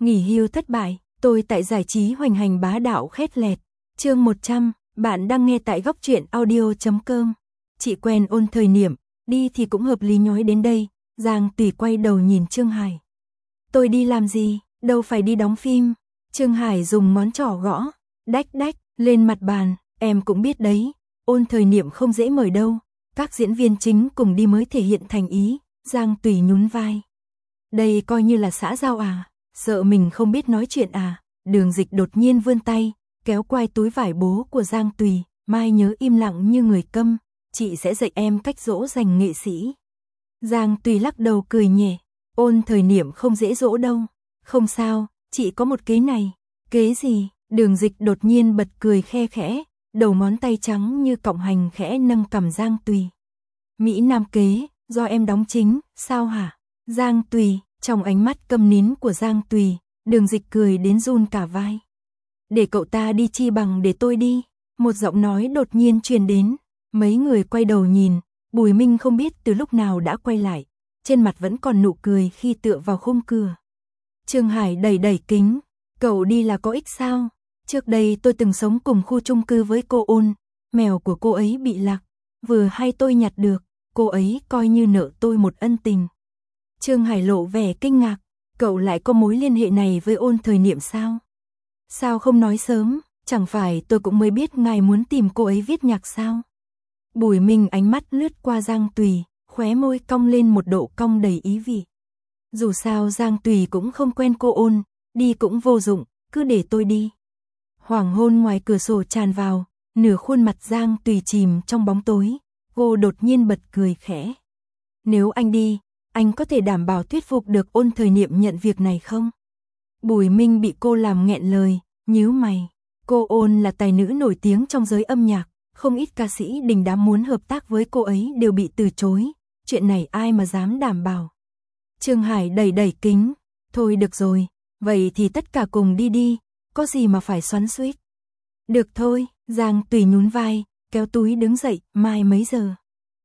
Nghỉ hưu thất bại, tôi tại giải trí hoành hành bá đạo khét lẹt. Chương 100, bạn đang nghe tại góc truyện audio.com. Chị quen Ôn Thời Niệm, đi thì cũng hợp lý nhói đến đây. Giang Tùy quay đầu nhìn Trương Hải. Tôi đi làm gì, đâu phải đi đóng phim. Trương Hải dùng ngón trỏ gõ, đách đách, lên mặt bàn. Em cũng biết đấy, Ôn Thời Niệm không dễ mời đâu. Các diễn viên chính cùng đi mới thể hiện thành ý. Giang Tùy nhún vai. Đây coi như là xã giao à, sợ mình không biết nói chuyện à. Đường Dịch đột nhiên vươn tay, kéo quai túi vải bố của Giang Tùy. Mai nhớ im lặng như người câm, chị sẽ dạy em cách dỗ dành nghệ sĩ. Giang Tùy lắc đầu cười nhẹ, Ôn Thời Niệm không dễ dỗ đâu. Không sao, chị có một kế này. Kế gì? Đường Dịch đột nhiên bật cười khe khẽ, đầu ngón tay trắng như cọng hành khẽ nâng cằm Giang Tùy. Mỹ Nam kế, do em đóng chính, sao hả? Giang Tùy, trong ánh mắt câm nín của Giang Tùy, Đường Dịch cười đến run cả vai. Để cậu ta đi chi bằng để tôi đi. Một giọng nói đột nhiên truyền đến. Mấy người quay đầu nhìn, Bùi Minh không biết từ lúc nào đã quay lại. Trên mặt vẫn còn nụ cười khi tựa vào khung cửa. Trương Hải đẩy đẩy kính. Cậu đi là có ích sao? Trước đây tôi từng sống cùng khu chung cư với cô Ôn. Mèo của cô ấy bị lạc. Vừa hay tôi nhặt được. Cô ấy coi như nợ tôi một ân tình. Trương Hải lộ vẻ kinh ngạc. Cậu lại có mối liên hệ này với Ôn Thời Niệm sao? Sao không nói sớm? Chẳng phải tôi cũng mới biết ngài muốn tìm cô ấy viết nhạc sao? Bùi Minh ánh mắt lướt qua Giang Tùy, khóe môi cong lên một độ cong đầy ý vị. Dù sao Giang Tùy cũng không quen cô Ôn, đi cũng vô dụng, cứ để tôi đi. Hoàng hôn ngoài cửa sổ tràn vào, nửa khuôn mặt Giang Tùy chìm trong bóng tối, cô đột nhiên bật cười khẽ. Nếu anh đi, anh có thể đảm bảo thuyết phục được Ôn Thời Niệm nhận việc này không? Bùi Minh bị cô làm nghẹn lời, nhíu mày. Cô Ôn là tài nữ nổi tiếng trong giới âm nhạc, không ít ca sĩ đình đám muốn hợp tác với cô ấy đều bị từ chối, chuyện này ai mà dám đảm bảo. Trương Hải đẩy đẩy kính, thôi được rồi, vậy thì tất cả cùng đi đi, có gì mà phải xoắn xuýt. Được thôi, Giang Tùy nhún vai, kéo túi đứng dậy, mai mấy giờ?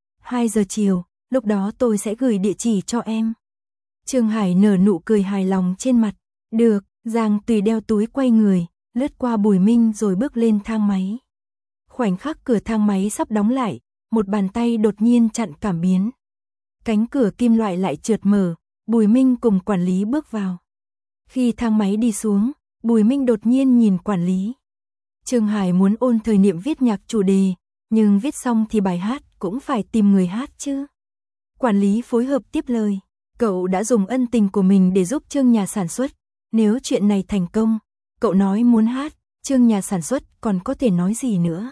2 giờ chiều, lúc đó tôi sẽ gửi địa chỉ cho em. Trương Hải nở nụ cười hài lòng trên mặt, được, Giang Tùy đeo túi quay người, lướt qua Bùi Minh rồi bước lên thang máy. Khoảnh khắc cửa thang máy sắp đóng lại, một bàn tay đột nhiên chặn cảm biến. Cánh cửa kim loại lại trượt mở, Bùi Minh cùng quản lý bước vào. Khi thang máy đi xuống, Bùi Minh đột nhiên nhìn quản lý. Trương Hải muốn Ôn Thời Niệm viết nhạc chủ đề, nhưng viết xong thì bài hát cũng phải tìm người hát chứ. Quản lý phối hợp tiếp lời, cậu đã dùng ân tình của mình để giúp Trương nhà sản xuất. Nếu chuyện này thành công, cậu nói muốn hát, Trương nhà sản xuất còn có thể nói gì nữa.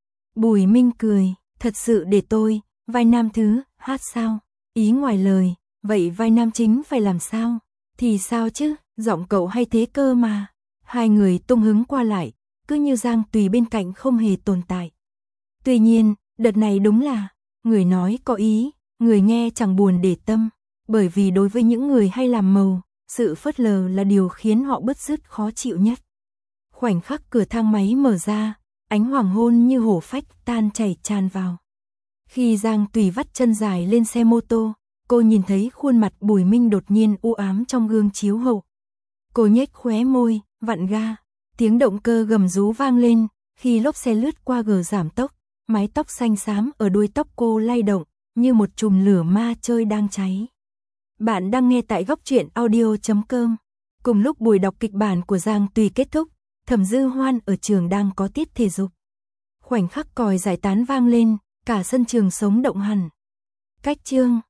Bùi Minh cười, thật sự để tôi, vai nam thứ, hát sao? Ý ngoài lời, vậy vai nam chính phải làm sao? Thì sao chứ, giọng cậu hay thế cơ mà. Hai người tung hứng qua lại, cứ như Giang Tùy bên cạnh không hề tồn tại. Tuy nhiên, đợt này đúng là, người nói có ý, người nghe chẳng buồn để tâm. Bởi vì đối với những người hay làm màu, sự phớt lờ là điều khiến họ bứt rứt khó chịu nhất. Khoảnh khắc cửa thang máy mở ra, ánh hoàng hôn như hổ phách tan chảy tràn vào. Khi Giang Tùy vắt chân dài lên xe mô tô, cô nhìn thấy khuôn mặt Bùi Minh đột nhiên u ám trong gương chiếu hậu. Cô nhếch khóe môi, vặn ga, tiếng động cơ gầm rú vang lên, khi lốp xe lướt qua gờ giảm tốc, mái tóc xanh xám ở đuôi tóc cô lay động, như một chùm lửa ma chơi đang cháy. Bạn đang nghe tại góc truyện audio.com. Cùng lúc buổi đọc kịch bản của Giang Tùy kết thúc, Thẩm Dư Hoan ở trường đang có tiết thể dục. Khoảnh khắc còi giải tán vang lên, cả sân trường sống động hẳn. Cách chương